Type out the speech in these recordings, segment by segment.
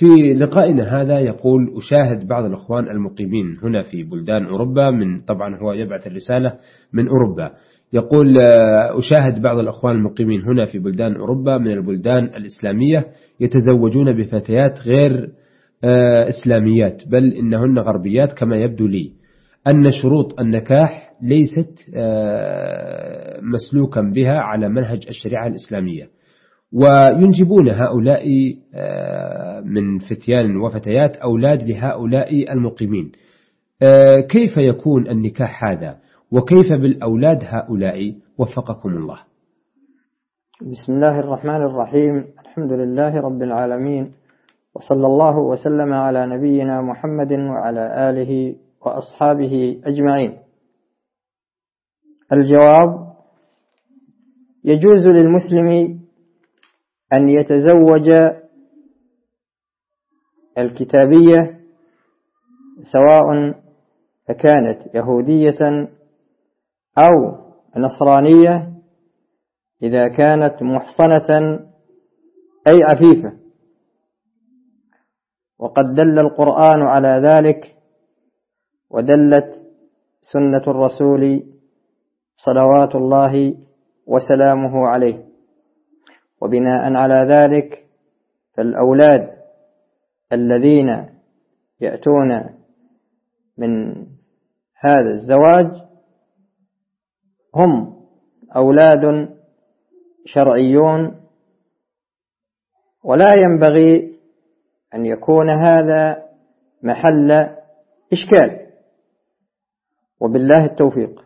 في لقائنا هذا يقول: أشاهد بعض الأخوان المقيمين هنا في بلدان أوروبا، طبعا هو يبعث الرسالة من أوروبا، يقول: أشاهد بعض الأخوان المقيمين هنا في بلدان أوروبا من البلدان الإسلامية يتزوجون بفتيات غير إسلاميات، بل إنهن غربيات كما يبدو لي، أن شروط النكاح ليست مسلوكا بها على منهج الشريعة الإسلامية، وينجبون هؤلاء من فتيان وفتيات أولاد لهؤلاء المقيمين. كيف يكون النكاح هذا، وكيف بالأولاد هؤلاء؟ وفقكم الله. بسم الله الرحمن الرحيم. الحمد لله رب العالمين، وصلى الله وسلم على نبينا محمد وعلى آله وأصحابه أجمعين. الجواب: يجوز للمسلم أن يتزوج الكتابية سواء كانت يهودية أو نصرانية إذا كانت محصنة أي عفيفة، وقد دل القرآن على ذلك، ودلت سنة الرسول صلوات الله وسلامه عليه. وبناء على ذلك فالأولاد الذين يأتون من هذا الزواج هم أولاد شرعيون، ولا ينبغي أن يكون هذا محل إشكال، وبالله التوفيق.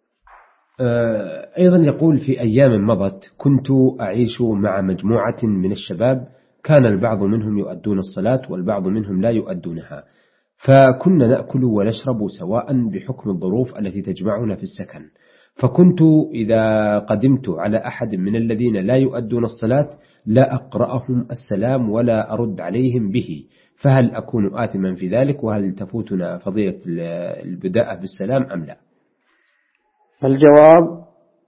أيضا يقول: في أيام مضت كنت أعيش مع مجموعة من الشباب، كان البعض منهم يؤدون الصلاة والبعض منهم لا يؤدونها، فكنا نأكل ونشرب سواء بحكم الظروف التي تجمعنا في السكن، فكنت إذا قدمت على أحد من الذين لا يؤدون الصلاة لا أقرأهم السلام ولا أرد عليهم به، فهل أكون آثما في ذلك؟ وهل تفوتنا فضيلة البداءة بالسلام أم لا؟ الجواب: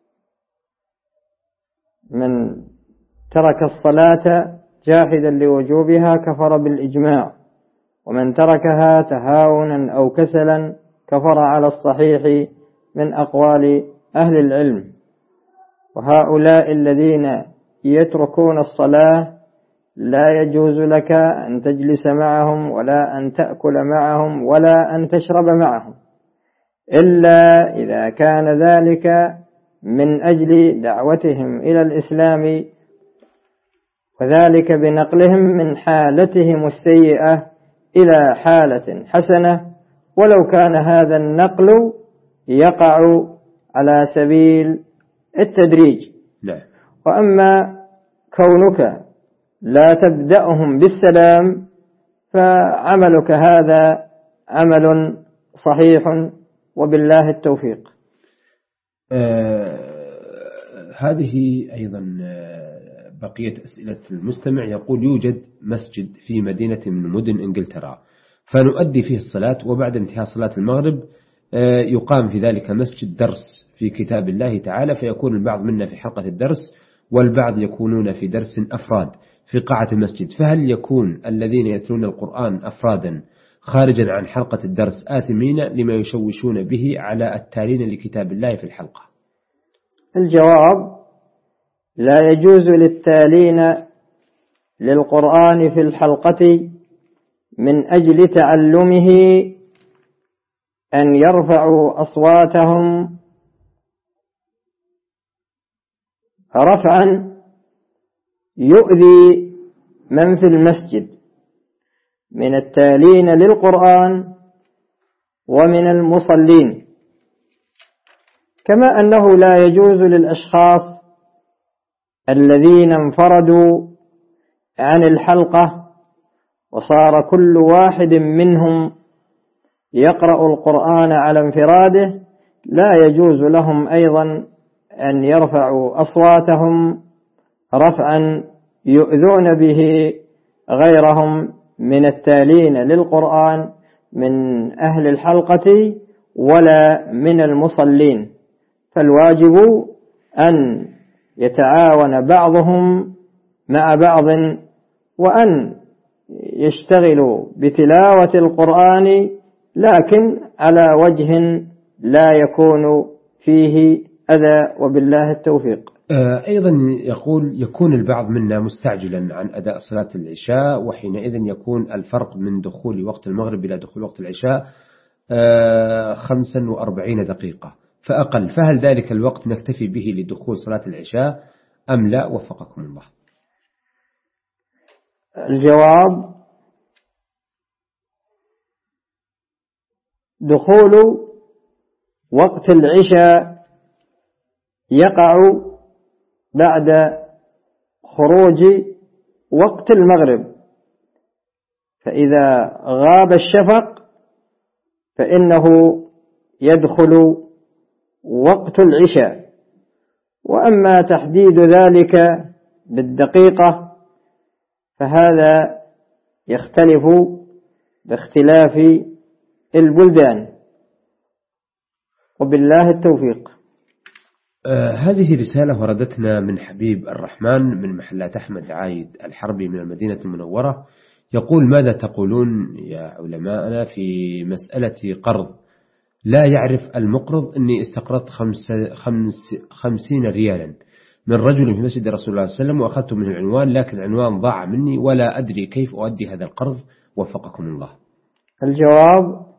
من ترك الصلاة جاحدا لوجوبها كفر بالإجماع، ومن تركها تهاونا أو كسلا كفر على الصحيح من أقوال أهل العلم. وهؤلاء الذين يتركون الصلاة لا يجوز لك أن تجلس معهم ولا أن تأكل معهم ولا أن تشرب معهم، إلا إذا كان ذلك من أجل دعوتهم إلى الإسلام، وذلك بنقلهم من حالتهم السيئة إلى حالة حسنة، ولو كان هذا النقل يقع على سبيل التدريج. وأما كونك لا تبدأهم بالسلام فعملك هذا عمل صحيح، وبالله التوفيق. هذه أيضا بقية أسئلة المستمع. يقول: يوجد مسجد في مدينة من مدن إنجلترا، فنؤدي فيه الصلاة، وبعد انتهاء صلاة المغرب يقام في ذلك مسجد درس في كتاب الله تعالى، فيكون البعض منا في حلقة الدرس والبعض يكونون في درس أفراد في قاعة المسجد، فهل يكون الذين يتلون القرآن أفرادا خارجا عن حلقة الدرس آثمين لما يشوشون به على التالين لكتاب الله في الحلقة؟ الجواب: لا يجوز للتالين للقرآن في الحلقة من أجل تعلمه أن يرفعوا أصواتهم رفعا يؤذي من في المسجد من التالين للقرآن ومن المصلين، كما أنه لا يجوز للأشخاص الذين انفردوا عن الحلقة وصار كل واحد منهم يقرأ القرآن على انفراده، لا يجوز لهم أيضا أن يرفعوا أصواتهم رفعا يؤذون به غيرهم من التالين للقرآن من أهل الحلقة ولا من المصلين. فالواجب أن يتعاون بعضهم مع بعض، وأن يشتغلوا بتلاوة القرآن لكن على وجه لا يكون فيه أذى، وبالله التوفيق. أيضا يقول يكون البعض منا مستعجلا عن أداء صلاة العشاء، وحينئذ يكون الفرق من دخول وقت المغرب إلى دخول وقت العشاء 45 دقيقة فأقل، فهل ذلك الوقت نكتفي به لدخول صلاة العشاء أم لا؟ وفقكم الله. الجواب: دخول وقت العشاء يقع بعد خروج وقت المغرب، فإذا غاب الشفق فإنه يدخل وقت العشاء. وأما تحديد ذلك بالدقيقة فهذا يختلف باختلاف البلدان، وبالله التوفيق. هذه رسالة وردتنا من حبيب الرحمن من محلات أحمد عايد الحربي من المدينة المنورة، يقول: ماذا تقولون يا علماءنا في مسألة قرض لا يعرف المقرض أني استقرضت 50 ريالا من رجل في مسجد رسول الله صلى الله عليه وسلم وأخذت منه العنوان، لكن العنوان ضاع مني ولا أدري كيف أؤدي هذا القرض، وفقكم الله. الجواب: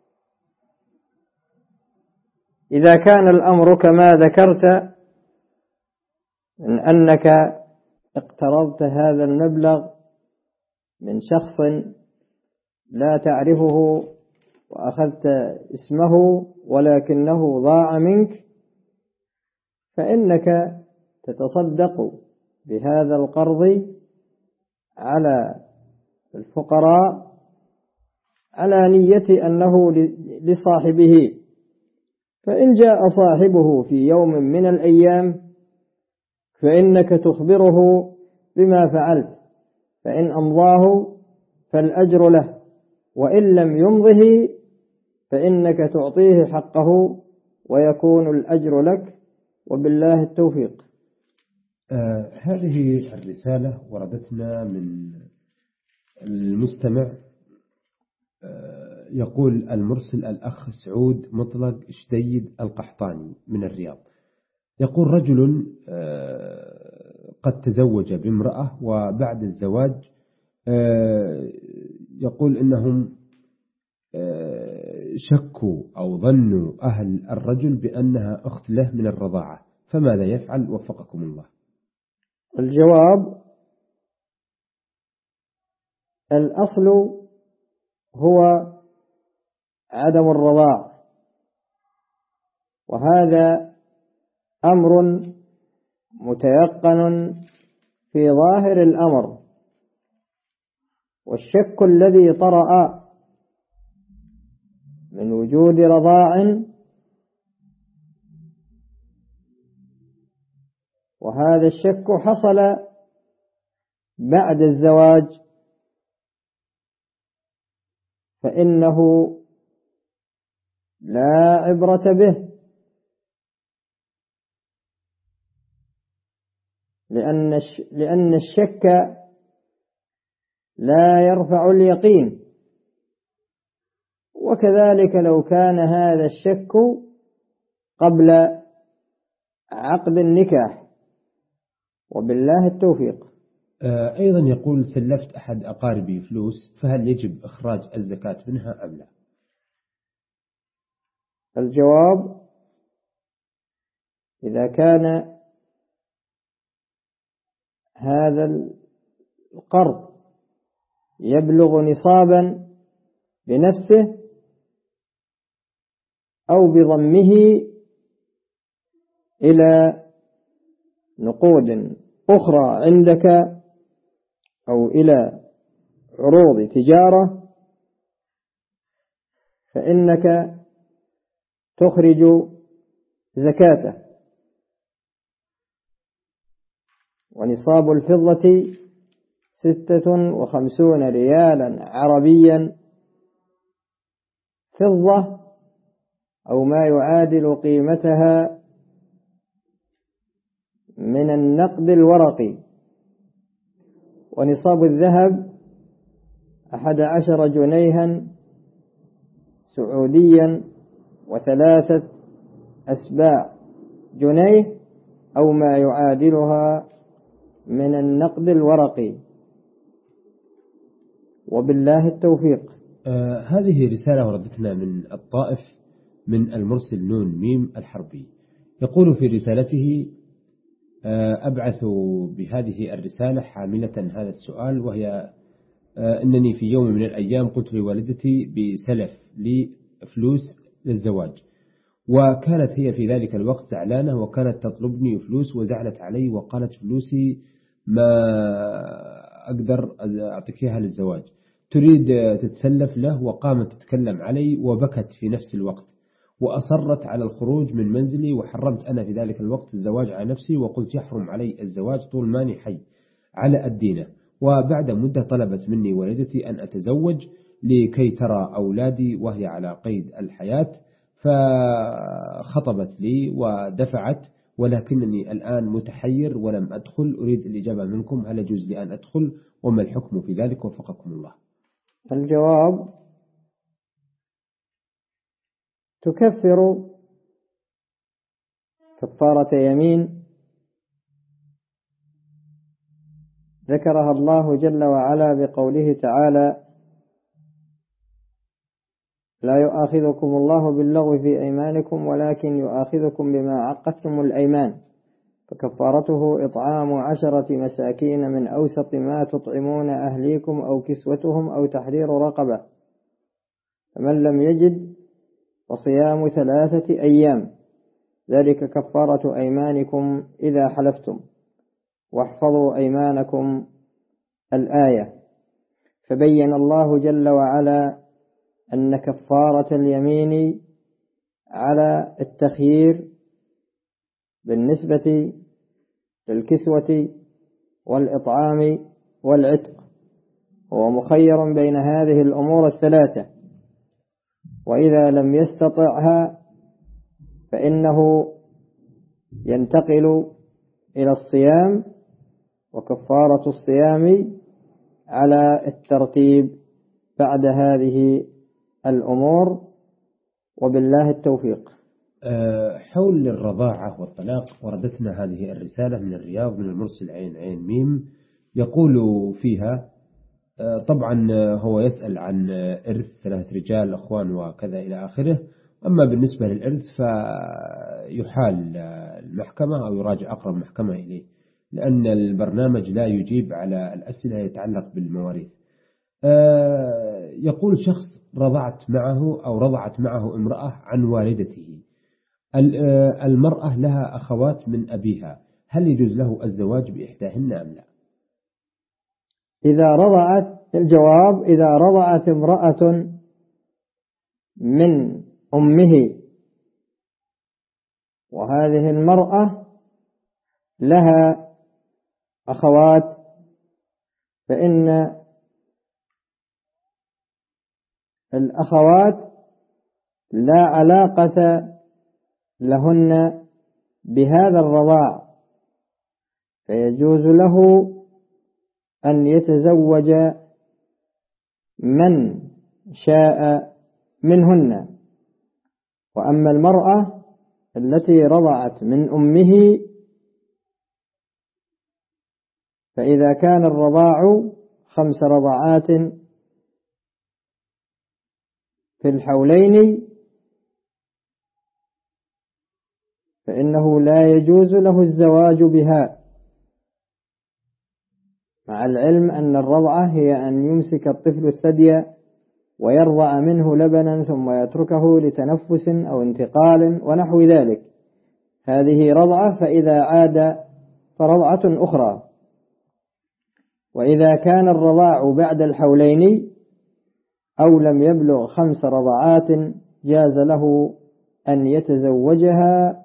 إذا كان الأمر كما ذكرت من أنك اقترضت هذا المبلغ من شخص لا تعرفه وأخذت اسمه ولكنه ضاع منك، فإنك تتصدق بهذا القرض على الفقراء على نية أنه لصاحبه، فإن جاء صاحبه في يوم من الأيام فإنك تخبره بما فعلت، فإن أمضاه فالأجر له، وإن لم يمضه فإنك تعطيه حقه ويكون الأجر لك، وبالله التوفيق. هذه الرسالة وردتنا من المستمع، يقول المرسل الأخ سعود مطلق شديد القحطاني من الرياض، يقول: رجل قد تزوج بامرأة، وبعد الزواج يقول إنهم شكوا أو ظنوا أهل الرجل بأنها أخت له من الرضاعة، فماذا يفعل؟ وفقكم الله. الجواب: الأصل هو عدم الرضاع، وهذا أمر متيقن في ظاهر الأمر، والشك الذي طرأ من وجود رضاع وهذا الشك حصل بعد الزواج فإنه لا عبرة به، لأن الشك لا يرفع اليقين، وكذلك لو كان هذا الشك قبل عقد النكاح، وبالله التوفيق. أيضا يقول: سلفت أحد أقاربي فلوس، فهل يجب إخراج الزكاة منها أم لا؟ الجواب: إذا كان هذا القرض يبلغ نصابا بنفسه أو بضمه إلى نقود أخرى عندك أو إلى عروض تجارة، فإنك تخرج زكاته. ونصاب الفضة 56 ريالا عربيا فضة أو ما يعادل قيمتها من النقد الورقي، ونصاب الذهب 11 جنيها سعوديا و3 أسباع جنيه أو ما يعادلها من النقد الورقي، وبالله التوفيق. هذه رسالة وردتنا من الطائف من المرسل نون ميم الحربي، يقول في رسالته: أبعث بهذه الرسالة حاملة هذا السؤال، وهي أنني في يوم من الأيام قلت لوالدتي بسلف لي فلوس للزواج، وكانت هي في ذلك الوقت زعلانة وكانت تطلبني فلوس وزعلت علي وقالت فلوسي ما أقدر أعطيك إياها للزواج، تريد تتسلف له، وقامت تتكلم علي وبكت في نفس الوقت وأصرت على الخروج من منزلي، وحرمت أنا في ذلك الوقت الزواج على نفسي وقلت يحرم علي الزواج طول ماني حي على الدينة. وبعد مدة طلبت مني والدتي أن أتزوج لكي ترى أولادي وهي على قيد الحياة، فخطبت لي ودفعت، ولكنني الآن متحير ولم أدخل، أريد الإجابة منكم، هل يجوز لي أن أدخل وما الحكم في ذلك؟ وفقكم الله. الجواب: تكفر كفارة يمين ذكرها الله جل وعلا بقوله تعالى: لا يؤاخذكم الله باللغو في أيمانكم ولكن يؤاخذكم بما عقدتم الأيمان، فكفارته إطعام 10 مساكين من أوسط ما تطعمون أهليكم أو كسوتهم أو تحرير رقبة، فمن لم يجد فصيام 3 أيام، ذلك كفارة أيمانكم إذا حلفتم، واحفظوا أيمانكم. الآية. فبين الله جل وعلا أن كفارة اليمين على التخيير بالنسبة للكسوة والإطعام والعتق، هو مخير بين هذه الأمور الثلاثة، وإذا لم يستطعها فإنه ينتقل إلى الصيام، وكفارة الصيام على الترتيب بعد هذه الأمور، وبالله التوفيق. حول الرضاعة والطلاق وردتنا هذه الرسالة من الرياض من المرسل عين عين ميم، يقول فيها طبعا هو يسأل عن إرث 3 رجال أخوان وكذا إلى آخره. أما بالنسبة للإرث فيحال المحكمة أو يراجع أقرب محكمة إليه، لأن البرنامج لا يجيب على الأسئلة يتعلق بالمواريث. يقول شخص رضعت معه امرأة عن والدته، المرأة لها أخوات من أبيها، هل يجوز له الزواج بإحداهن أم لا؟ الجواب: إذا رضعت امرأة من أمه وهذه المرأة لها أخوات، فإن الأخوات لا علاقة لهن بهذا الرضاع، فيجوز له أن يتزوج من شاء منهن. وأما المرأة التي رضعت من أمه فإذا كان الرضاع 5 رضعات في الحولين فإنه لا يجوز له الزواج بها، مع العلم أن الرضعة هي أن يمسك الطفل الثدي ويرضع منه لبنا ثم يتركه لتنفس أو انتقال ونحو ذلك، هذه رضعة، فإذا عاد فرضعة أخرى. وإذا كان الرضاع بعد الحولين أو لم يبلغ 5 رضعات جاز له أن يتزوجها.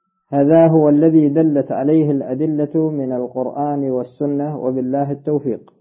هذا هو الذي دلت عليه الأدلة من القرآن والسنة، وبالله التوفيق.